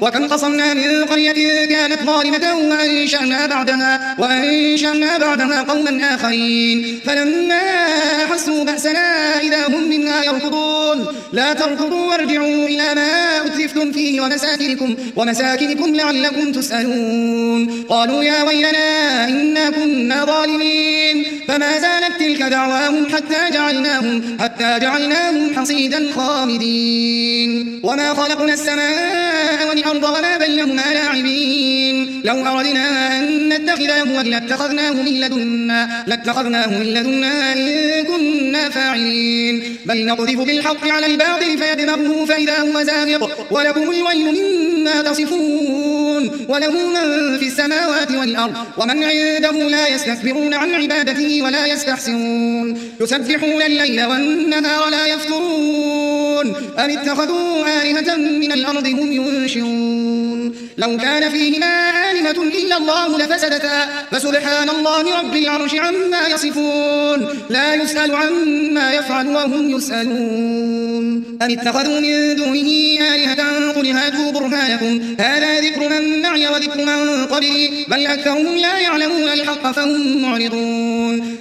وكم قصمنا من قرية كانت ظالمة وأنشأنا بعدها قوما آخرين فلما أحسوا بأسنا إذا هم منها يركضون لا تركضوا وارجعوا إلى ما أترفتم فيه ومساكنكم لعلكم تسألون قالوا يا ويلنا إنا كنا ظالمين فما زالت تلك دعواهم حتى جعلناهم حصيدا خامدين وما خلقنا السماء والأرض وما بينهما لاعبين لو أردنا أن نتخذ لهوا لاتخذناه من لدنا إن كنا فاعلين بل نقذف بالحق على الباطل فيدمغه فإذا هو زاهق ولكم الويل مما تصفون وله من في السماوات والأرض ومن عنده لا يستكبرون عن عبادته ولا يستحسنون يسبحون الليل والنهار لا يفترون أم اتخذوا آلهة من الأرض هم ينشرون لو كان فيهما آلهة إلا الله لفسدتا فسبحان الله رب العرش عما يصفون لا يسأل عما يفعل وهم يسألون أم اتخذوا من دونه آلهة قل هاتوا برهانكم هذا ذكر من معي وذكر من قبلي بل أكثرهم لا يعلمون الحق فهم معرضون